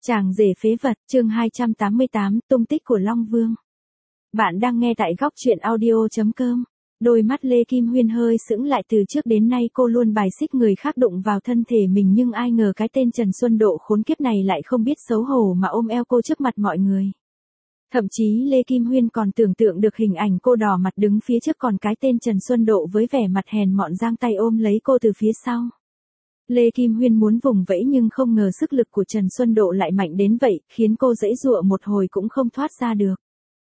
Chàng rể phế vật, chương 288, tung tích của Long Vương. Bạn đang nghe tại góc truyện audio.com. Đôi mắt Lê Kim Huyên hơi sững lại, từ trước đến nay cô luôn bài xích người khác đụng vào thân thể mình, nhưng ai ngờ cái tên Trần Xuân Độ khốn kiếp này lại không biết xấu hổ mà ôm eo cô trước mặt mọi người. Thậm chí Lê Kim Huyên còn tưởng tượng được hình ảnh cô đỏ mặt đứng phía trước, còn cái tên Trần Xuân Độ với vẻ mặt hèn mọn giang tay ôm lấy cô từ phía sau. Lê Kim Huyên muốn vùng vẫy nhưng không ngờ sức lực của Trần Xuân Độ lại mạnh đến vậy, khiến cô giãy giụa một hồi cũng không thoát ra được.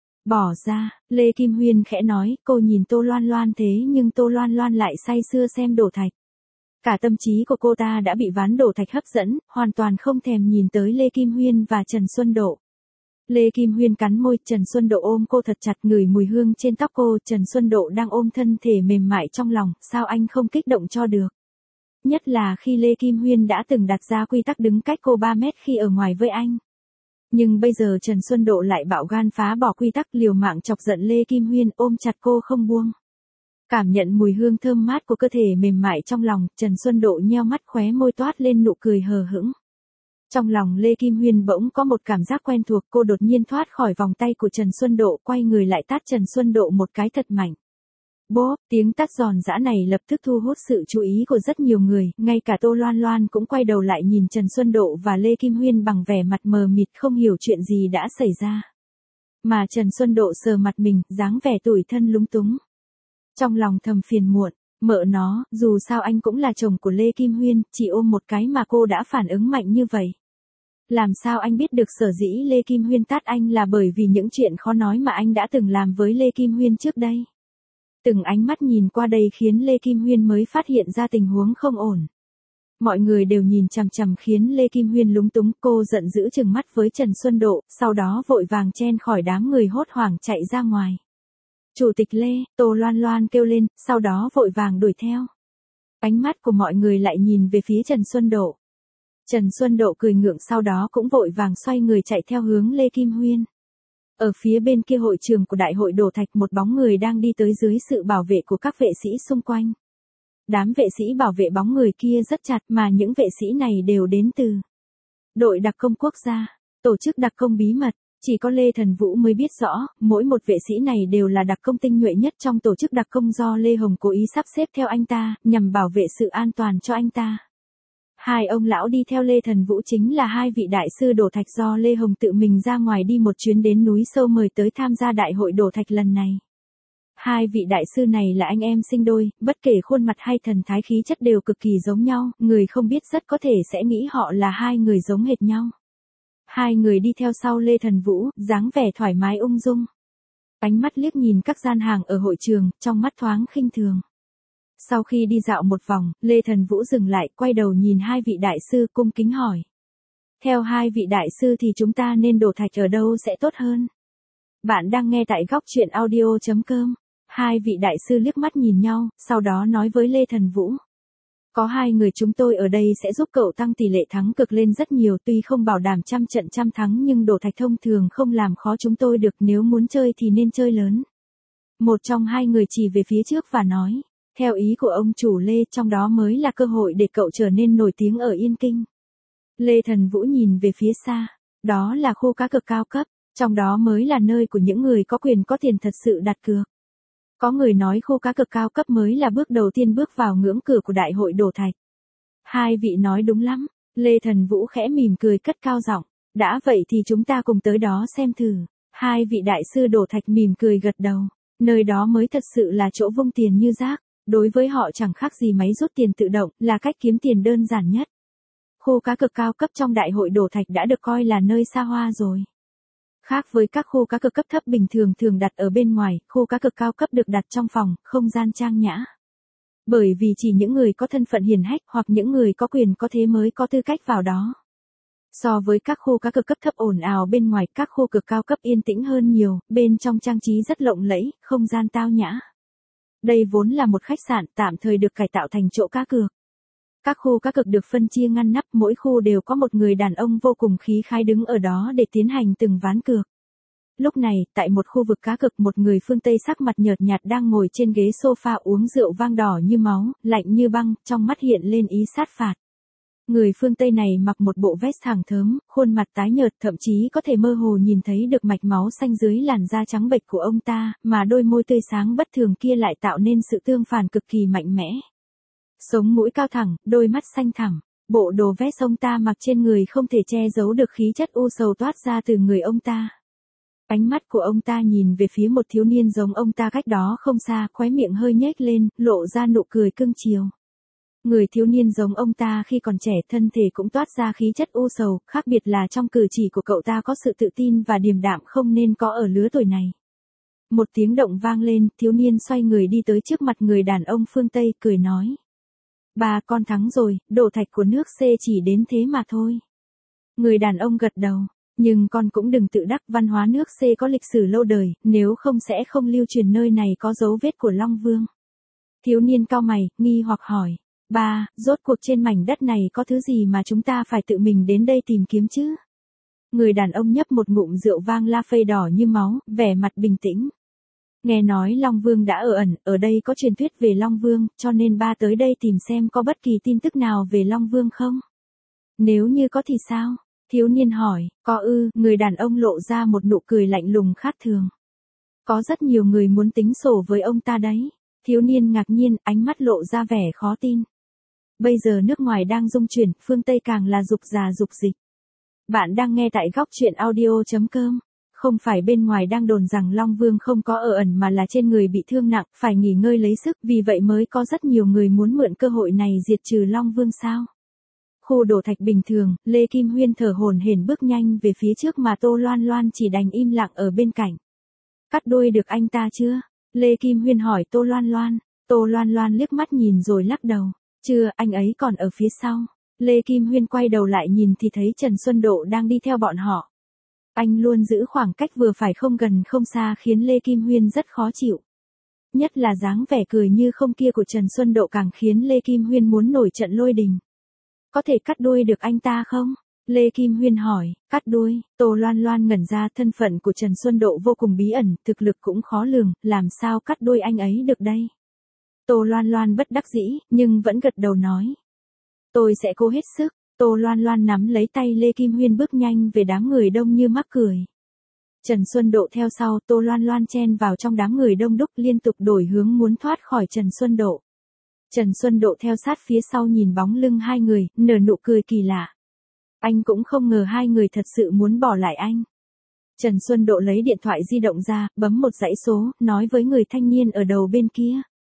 Bỏ ra, Lê Kim Huyên khẽ nói, cô nhìn Tô Loan Loan thế nhưng Tô Loan Loan lại say sưa xem đổ thạch. Cả tâm trí của cô ta đã bị ván đổ thạch hấp dẫn, hoàn toàn không thèm nhìn tới Lê Kim Huyên và Trần Xuân Độ. Lê Kim Huyên cắn môi, Trần Xuân Độ ôm cô thật chặt, ngửi mùi hương trên tóc cô. Trần Xuân Độ đang ôm thân thể mềm mại trong lòng, sao anh không kích động cho được. Nhất là khi Lê Kim Huyên đã từng đặt ra quy tắc đứng cách cô 3 mét khi ở ngoài với anh. Nhưng bây giờ Trần Xuân Độ lại bạo gan phá bỏ quy tắc, liều mạng chọc giận Lê Kim Huyên, ôm chặt cô không buông. Cảm nhận mùi hương thơm mát của cơ thể mềm mại trong lòng, Trần Xuân Độ nheo mắt, khóe môi toát lên nụ cười hờ hững. Trong lòng Lê Kim Huyên bỗng có một cảm giác quen thuộc, cô đột nhiên thoát khỏi vòng tay của Trần Xuân Độ, quay người lại tát Trần Xuân Độ một cái thật mạnh. Bốp, tiếng tát giòn giã này lập tức thu hút sự chú ý của rất nhiều người, ngay cả Tô Loan Loan cũng quay đầu lại nhìn Trần Xuân Độ và Lê Kim Huyên bằng vẻ mặt mờ mịt, không hiểu chuyện gì đã xảy ra. Mà Trần Xuân Độ sờ mặt mình, dáng vẻ tủi thân lúng túng. Trong lòng thầm phiền muộn, mợ nó, dù sao anh cũng là chồng của Lê Kim Huyên, chỉ ôm một cái mà cô đã phản ứng mạnh như vậy. Làm sao anh biết được sở dĩ Lê Kim Huyên tát anh là bởi vì những chuyện khó nói mà anh đã từng làm với Lê Kim Huyên trước đây. Từng ánh mắt nhìn qua đây khiến Lê Kim Huyên mới phát hiện ra tình huống không ổn. Mọi người đều nhìn chằm chằm khiến Lê Kim Huyên lúng túng, cô giận dữ trừng mắt với Trần Xuân Độ, sau đó vội vàng chen khỏi đám người hốt hoảng chạy ra ngoài. Chủ tịch Lê, Tô Loan Loan kêu lên, sau đó vội vàng đuổi theo. Ánh mắt của mọi người lại nhìn về phía Trần Xuân Độ. Trần Xuân Độ cười ngượng, sau đó cũng vội vàng xoay người chạy theo hướng Lê Kim Huyên. Ở phía bên kia hội trường của đại hội đổ thạch, một bóng người đang đi tới dưới sự bảo vệ của các vệ sĩ xung quanh. Đám vệ sĩ bảo vệ bóng người kia rất chặt, mà những vệ sĩ này đều đến từ đội đặc công quốc gia, tổ chức đặc công bí mật. Chỉ có Lê Thần Vũ mới biết rõ, mỗi một vệ sĩ này đều là đặc công tinh nhuệ nhất trong tổ chức đặc công do Lê Hồng cố ý sắp xếp theo anh ta, nhằm bảo vệ sự an toàn cho anh ta. Hai ông lão đi theo Lê Thần Vũ chính là hai vị đại sư đổ thạch do Lê Hồng tự mình ra ngoài đi một chuyến đến núi sâu mời tới tham gia đại hội đổ thạch lần này. Hai vị đại sư này là anh em sinh đôi, bất kể khuôn mặt hay thần thái khí chất đều cực kỳ giống nhau, người không biết rất có thể sẽ nghĩ họ là hai người giống hệt nhau. Hai người đi theo sau Lê Thần Vũ, dáng vẻ thoải mái ung dung. Ánh mắt liếc nhìn các gian hàng ở hội trường, trong mắt thoáng khinh thường. Sau khi đi dạo một vòng, Lê Thần Vũ dừng lại, quay đầu nhìn hai vị đại sư, cung kính hỏi. Theo hai vị đại sư thì chúng ta nên đổ thạch ở đâu sẽ tốt hơn? Bạn đang nghe tại góc truyện audio.com. Hai vị đại sư liếc mắt nhìn nhau, sau đó nói với Lê Thần Vũ. Có hai người chúng tôi ở đây sẽ giúp cậu tăng tỷ lệ thắng cực lên rất nhiều, tuy không bảo đảm trăm trận trăm thắng nhưng đổ thạch thông thường không làm khó chúng tôi được, nếu muốn chơi thì nên chơi lớn. Một trong hai người chỉ về phía trước và nói. Theo ý của ông chủ Lê, trong đó mới là cơ hội để cậu trở nên nổi tiếng ở Yên Kinh. Lê Thần Vũ nhìn về phía xa, đó là khu cá cược cao cấp, trong đó mới là nơi của những người có quyền có tiền thật sự đặt cược. Có người nói khu cá cược cao cấp mới là bước đầu tiên bước vào ngưỡng cửa của đại hội đổ thạch. Hai vị nói đúng lắm, Lê Thần Vũ khẽ mỉm cười cất cao giọng, đã vậy thì chúng ta cùng tới đó xem thử. Hai vị đại sư đổ thạch mỉm cười gật đầu, nơi đó mới thật sự là chỗ vung tiền như rác. Đối với họ chẳng khác gì máy rút tiền tự động, là cách kiếm tiền đơn giản nhất. Khu cá cược cao cấp trong đại hội đổ thạch đã được coi là nơi xa hoa rồi. Khác với các khu cá cược cấp thấp bình thường thường đặt ở bên ngoài, khu cá cược cao cấp được đặt trong phòng, không gian trang nhã. Bởi vì chỉ những người có thân phận hiển hách hoặc những người có quyền có thế mới có tư cách vào đó. So với các khu cá cược cấp thấp ồn ào bên ngoài, các khu cược cao cấp yên tĩnh hơn nhiều, bên trong trang trí rất lộng lẫy, không gian tao nhã. Đây vốn là một khách sạn tạm thời được cải tạo thành chỗ cá cược. Các khu cá cược được phân chia ngăn nắp, mỗi khu đều có một người đàn ông vô cùng khí khái đứng ở đó để tiến hành từng ván cược. Lúc này, tại một khu vực cá cược, một người phương Tây sắc mặt nhợt nhạt đang ngồi trên ghế sofa uống rượu vang đỏ như máu, lạnh như băng, trong mắt hiện lên ý sát phạt. Người phương Tây này mặc một bộ vest thẳng thớm, khuôn mặt tái nhợt, thậm chí có thể mơ hồ nhìn thấy được mạch máu xanh dưới làn da trắng bệch của ông ta, mà đôi môi tươi sáng bất thường kia lại tạo nên sự tương phản cực kỳ mạnh mẽ. Sống mũi cao thẳng, đôi mắt xanh thẳm, bộ đồ vest ông ta mặc trên người không thể che giấu được khí chất u sầu toát ra từ người ông ta. Ánh mắt của ông ta nhìn về phía một thiếu niên giống ông ta cách đó không xa, khóe miệng hơi nhếch lên, lộ ra nụ cười cưng chiều. Người thiếu niên giống ông ta khi còn trẻ, thân thể cũng toát ra khí chất u sầu, khác biệt là trong cử chỉ của cậu ta có sự tự tin và điềm đạm không nên có ở lứa tuổi này. Một tiếng động vang lên, thiếu niên xoay người đi tới trước mặt người đàn ông phương Tây, cười nói. Bà, con thắng rồi, đổ thạch của nước C chỉ đến thế mà thôi. Người đàn ông gật đầu. Nhưng con cũng đừng tự đắc, văn hóa nước C có lịch sử lâu đời, nếu không sẽ không lưu truyền nơi này có dấu vết của Long Vương. Thiếu niên cau mày, nghi hoặc hỏi. Ba, rốt cuộc trên mảnh đất này có thứ gì mà chúng ta phải tự mình đến đây tìm kiếm chứ? Người đàn ông nhấp một ngụm rượu vang la phây đỏ như máu, vẻ mặt bình tĩnh. Nghe nói Long Vương đã ở ẩn, ở đây có truyền thuyết về Long Vương, cho nên ba tới đây tìm xem có bất kỳ tin tức nào về Long Vương không? Nếu như có thì sao? Thiếu niên hỏi, có ư, người đàn ông lộ ra một nụ cười lạnh lùng khác thường. Có rất nhiều người muốn tính sổ với ông ta đấy. Thiếu niên ngạc nhiên, ánh mắt lộ ra vẻ khó tin. Bây giờ nước ngoài đang rung chuyển, phương Tây càng là dục già dục dịch. Bạn đang nghe tại góc truyện audio.com. Không phải bên ngoài đang đồn rằng Long Vương không có ở ẩn mà là trên người bị thương nặng, phải nghỉ ngơi lấy sức, vì vậy mới có rất nhiều người muốn mượn cơ hội này diệt trừ Long Vương sao? Khu đổ thạch bình thường, Lê Kim Huyên thở hổn hển bước nhanh về phía trước mà Tô Loan Loan chỉ đành im lặng ở bên cạnh. Cắt đuôi được anh ta chưa? Lê Kim Huyên hỏi Tô Loan Loan. Tô Loan Loan liếc mắt nhìn rồi lắc đầu. Chưa, anh ấy còn ở phía sau. Lê Kim Huyên quay đầu lại nhìn thì thấy Trần Xuân Độ đang đi theo bọn họ. Anh luôn giữ khoảng cách vừa phải không gần không xa khiến Lê Kim Huyên rất khó chịu. Nhất là dáng vẻ cười như không kia của Trần Xuân Độ càng khiến Lê Kim Huyên muốn nổi trận lôi đình. Có thể cắt đuôi được anh ta không? Lê Kim Huyên hỏi. Cắt đuôi? Tô Loan Loan ngẩn ra, thân phận của Trần Xuân Độ vô cùng bí ẩn, thực lực cũng khó lường, làm sao cắt đuôi anh ấy được đây? Tô Loan Loan bất đắc dĩ, nhưng vẫn gật đầu nói. Tôi sẽ cố hết sức. Tô Loan Loan nắm lấy tay Lê Kim Huyên bước nhanh về đám người đông như mắc cười. Trần Xuân Độ theo sau, Tô Loan Loan chen vào trong đám người đông đúc liên tục đổi hướng muốn thoát khỏi Trần Xuân Độ. Trần Xuân Độ theo sát phía sau nhìn bóng lưng hai người, nở nụ cười kỳ lạ. Anh cũng không ngờ hai người thật sự muốn bỏ lại anh. Trần Xuân Độ lấy điện thoại di động ra, bấm một dãy số, nói với người thanh niên ở đầu bên kia.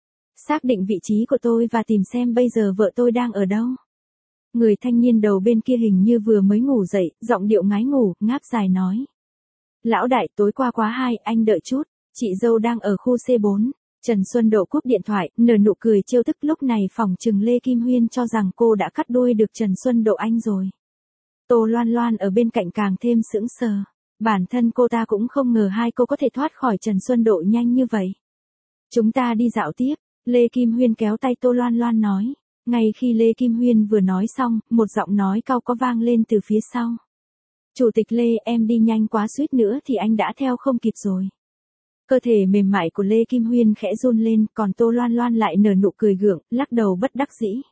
Xác định vị trí của tôi và tìm xem bây giờ vợ tôi đang ở đâu. Người thanh niên đầu bên kia hình như vừa mới ngủ dậy, giọng điệu ngái ngủ, ngáp dài nói. Lão đại, tối qua quá hay, anh đợi chút, chị dâu đang ở khu C4. Trần Xuân Độ cúp điện thoại, nở nụ cười trêu tức, lúc này phỏng chừng Lê Kim Huyên cho rằng cô đã cắt đuôi được Trần Xuân Độ anh rồi. Tô Loan Loan ở bên cạnh càng thêm sững sờ. Bản thân cô ta cũng không ngờ hai cô có thể thoát khỏi Trần Xuân Độ nhanh như vậy. Chúng ta đi dạo tiếp, Lê Kim Huyên kéo tay Tô Loan Loan nói. Ngay khi Lê Kim Huyên vừa nói xong, một giọng nói cau có vang lên từ phía sau. Chủ tịch Lê, em đi nhanh quá suýt nữa thì anh đã theo không kịp rồi. Cơ thể mềm mại của Lê Kim Huyên khẽ run lên, còn Tô Loan Loan lại nở nụ cười gượng, lắc đầu bất đắc dĩ.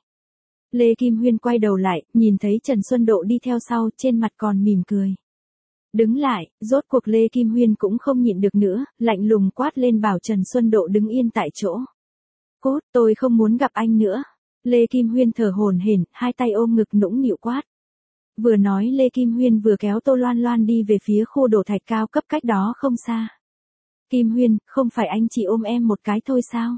Lê Kim Huyên quay đầu lại, nhìn thấy Trần Xuân Độ đi theo sau, trên mặt còn mỉm cười. Đứng lại, rốt cuộc Lê Kim Huyên cũng không nhịn được nữa, lạnh lùng quát lên bảo Trần Xuân Độ đứng yên tại chỗ. Cút, tôi không muốn gặp anh nữa. Lê Kim Huyên thở hổn hển, hai tay ôm ngực nũng nịu quát. Vừa nói Lê Kim Huyên vừa kéo Tô Loan Loan đi về phía khu đổ thạch cao cấp cách đó không xa. Kim Huyên, không phải anh chỉ ôm em một cái thôi sao?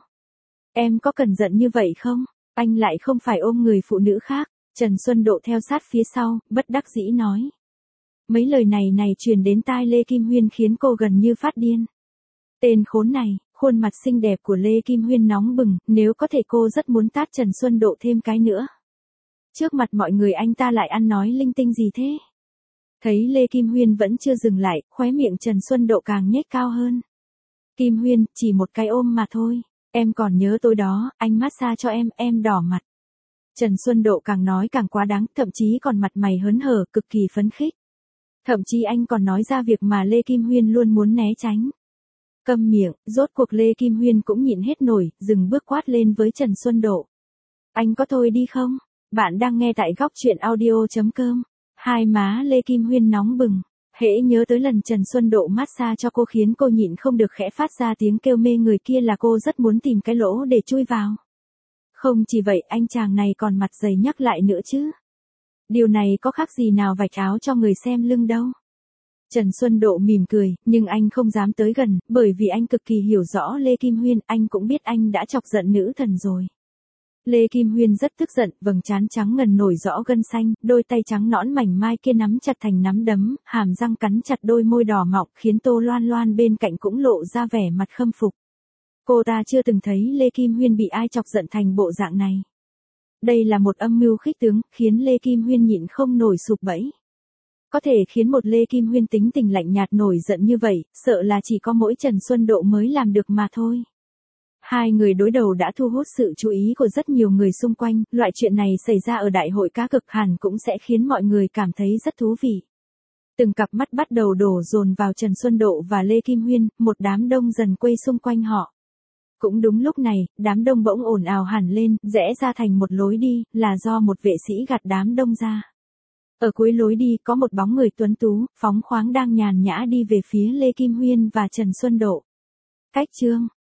Em có cần giận như vậy không? Anh lại không phải ôm người phụ nữ khác. Trần Xuân Độ theo sát phía sau, bất đắc dĩ nói. Mấy lời này truyền đến tai Lê Kim Huyên khiến cô gần như phát điên. Tên khốn này, khuôn mặt xinh đẹp của Lê Kim Huyên nóng bừng, nếu có thể cô rất muốn tát Trần Xuân Độ thêm cái nữa. Trước mặt mọi người anh ta lại ăn nói linh tinh gì thế? Thấy Lê Kim Huyên vẫn chưa dừng lại, khóe miệng Trần Xuân Độ càng nhếch cao hơn. Kim Huyên, chỉ một cái ôm mà thôi. Em còn nhớ tối đó, anh massage cho em đỏ mặt. Trần Xuân Độ càng nói càng quá đáng, thậm chí còn mặt mày hớn hở, cực kỳ phấn khích. Thậm chí anh còn nói ra việc mà Lê Kim Huyên luôn muốn né tránh. Câm miệng, rốt cuộc Lê Kim Huyên cũng nhịn hết nổi, dừng bước quát lên với Trần Xuân Độ. Anh có thôi đi không? Bạn đang nghe tại góc chuyện audio.com. Hai má Lê Kim Huyên nóng bừng. Hễ nhớ tới lần Trần Xuân Độ massage cho cô khiến cô nhịn không được khẽ phát ra tiếng kêu mê người kia là cô rất muốn tìm cái lỗ để chui vào. Không chỉ vậy anh chàng này còn mặt dày nhắc lại nữa chứ. Điều này có khác gì nào vạch áo cho người xem lưng đâu. Trần Xuân Độ mỉm cười, nhưng anh không dám tới gần, bởi vì anh cực kỳ hiểu rõ Lê Kim Huyên, anh cũng biết anh đã chọc giận nữ thần rồi. Lê Kim Huyên rất tức giận, vầng trán trắng ngần nổi rõ gân xanh, đôi tay trắng nõn mảnh mai kia nắm chặt thành nắm đấm, hàm răng cắn chặt đôi môi đỏ mọng, khiến Tô Loan Loan bên cạnh cũng lộ ra vẻ mặt khâm phục. Cô ta chưa từng thấy Lê Kim Huyên bị ai chọc giận thành bộ dạng này. Đây là một âm mưu khích tướng, khiến Lê Kim Huyên nhịn không nổi sụp bẫy. Có thể khiến một Lê Kim Huyên tính tình lạnh nhạt nổi giận như vậy, sợ là chỉ có mỗi Trần Xuân Độ mới làm được mà thôi. Hai người đối đầu đã thu hút sự chú ý của rất nhiều người xung quanh, loại chuyện này xảy ra ở đại hội cá cược hẳn cũng sẽ khiến mọi người cảm thấy rất thú vị. Từng cặp mắt bắt đầu đổ dồn vào Trần Xuân Độ và Lê Kim Huyên, một đám đông dần quây xung quanh họ. Cũng đúng lúc này, đám đông bỗng ồn ào hẳn lên, rẽ ra thành một lối đi, là do một vệ sĩ gạt đám đông ra. Ở cuối lối đi có một bóng người tuấn tú, phóng khoáng đang nhàn nhã đi về phía Lê Kim Huyên và Trần Xuân Độ. Cách chương